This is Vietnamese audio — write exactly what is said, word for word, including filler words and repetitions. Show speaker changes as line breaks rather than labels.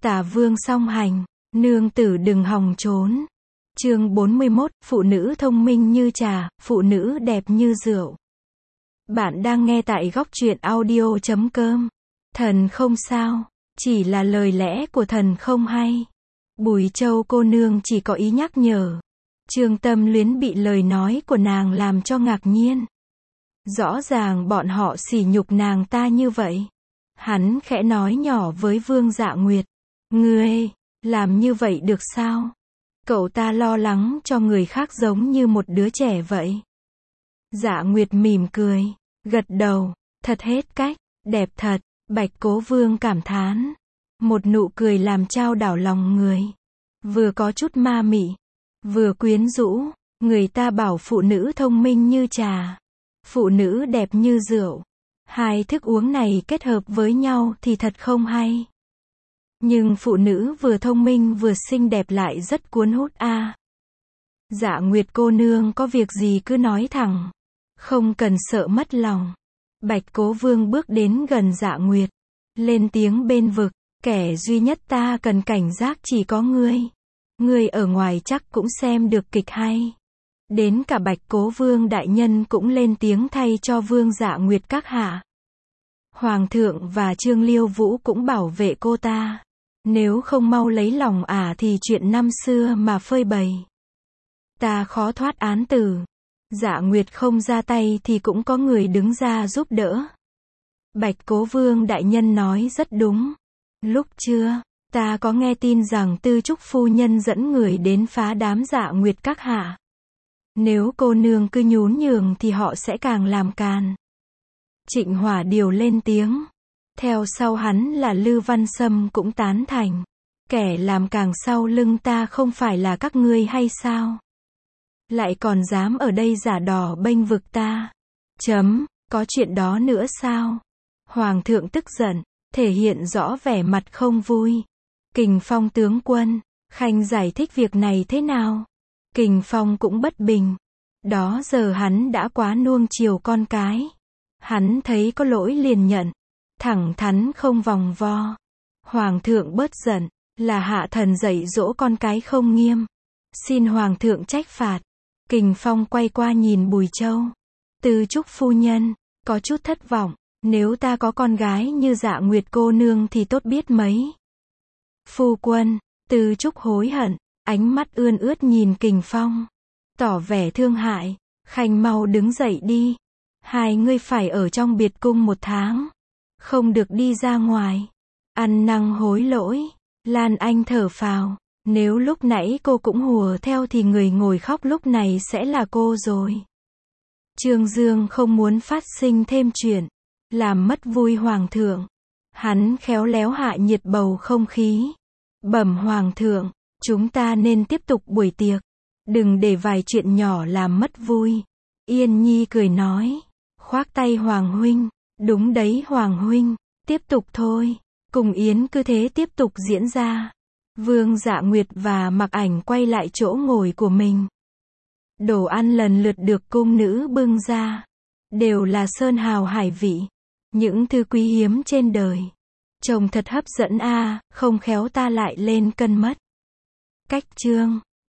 Tả vương song hành, nương tử đừng hòng trốn. Chương bốn mươi mốt, phụ nữ thông minh như trà, phụ nữ đẹp như rượu. Bạn đang nghe tại góc truyện audio chấm com. Thần không sao, chỉ là lời lẽ của thần không hay. Bùi Châu cô nương chỉ có ý nhắc nhở. Trương Tâm Luyến bị lời nói của nàng làm cho ngạc nhiên. Rõ ràng bọn họ sỉ nhục nàng ta như vậy. Hắn khẽ nói nhỏ với Vương Dạ Nguyệt. Ngươi, làm như vậy được sao? Cậu ta lo lắng cho người khác giống như một đứa trẻ vậy. Dạ Nguyệt mỉm cười, gật đầu, thật hết cách, đẹp thật, Bạch Cố Vương cảm thán. Một nụ cười làm trao đảo lòng người. Vừa có chút ma mị, vừa quyến rũ, người ta bảo phụ nữ thông minh như trà, phụ nữ đẹp như rượu. Hai thức uống này kết hợp với nhau thì thật không hay. Nhưng phụ nữ vừa thông minh vừa xinh đẹp lại rất cuốn hút a. À. Dạ Nguyệt cô nương có việc gì cứ nói thẳng, không cần sợ mất lòng. Bạch Cố Vương bước đến gần Dạ Nguyệt, lên tiếng bên vực, kẻ duy nhất ta cần cảnh giác chỉ có ngươi. Ngươi ở ngoài chắc cũng xem được kịch hay. Đến cả Bạch Cố Vương đại nhân cũng lên tiếng thay cho Vương Dạ Nguyệt các hạ. Hoàng thượng và Trương Liêu Vũ cũng bảo vệ cô ta. Nếu không mau lấy lòng ả à thì chuyện năm xưa mà phơi bày. Ta khó thoát án tử. Dạ Nguyệt không ra tay thì cũng có người đứng ra giúp đỡ. Bạch Cố Vương đại nhân nói rất đúng. Lúc trưa, ta có nghe tin rằng Tư Trúc phu nhân dẫn người đến phá đám Dạ Nguyệt các hạ. Nếu cô nương cứ nhún nhường thì họ sẽ càng làm càn. Trịnh Hỏa Điều lên tiếng. Theo sau hắn là Lư Văn Sâm cũng tán thành. Kẻ làm càng sau lưng ta không phải là các ngươi hay sao? Lại còn dám ở đây giả đò bênh vực ta. Chấm, có chuyện đó nữa sao? Hoàng thượng tức giận, thể hiện rõ vẻ mặt không vui. Kình Phong tướng quân, Khanh giải thích việc này thế nào? Kình Phong cũng bất bình. Đó giờ hắn đã quá nuông chiều con cái. Hắn thấy có lỗi liền nhận. Thẳng thắn không vòng vo. Hoàng thượng bớt giận, là hạ thần dạy dỗ con cái không nghiêm. Xin Hoàng thượng trách phạt. Kình Phong quay qua nhìn Bùi Châu. Tư Trúc phu nhân, có chút thất vọng. Nếu ta có con gái như Dạ Nguyệt cô nương thì tốt biết mấy. Phu quân, Tư Trúc hối hận, ánh mắt ươn ướt nhìn Kình Phong. Tỏ vẻ thương hại. Khanh mau đứng dậy đi. Hai ngươi phải ở trong biệt cung một tháng. Không được đi ra ngoài. Ăn năn hối lỗi. Lan Anh thở phào. Nếu lúc nãy cô cũng hùa theo thì người ngồi khóc lúc này sẽ là cô rồi. Trương Dương không muốn phát sinh thêm chuyện, làm mất vui Hoàng thượng. Hắn khéo léo hạ nhiệt bầu không khí. Bẩm Hoàng thượng, chúng ta nên tiếp tục buổi tiệc. Đừng để vài chuyện nhỏ làm mất vui. Yên Nhi cười nói. Khoác tay Hoàng huynh. Đúng đấy Hoàng huynh. Tiếp tục thôi. Cùng yến cứ thế tiếp tục diễn ra. Vương Dạ Nguyệt và Mặc Ảnh quay lại chỗ ngồi của mình. Đồ ăn lần lượt được cung nữ bưng ra. Đều là sơn hào hải vị. Những thứ quý hiếm trên đời. Trông thật hấp dẫn a, à, không khéo ta lại lên cân mất. Cách chương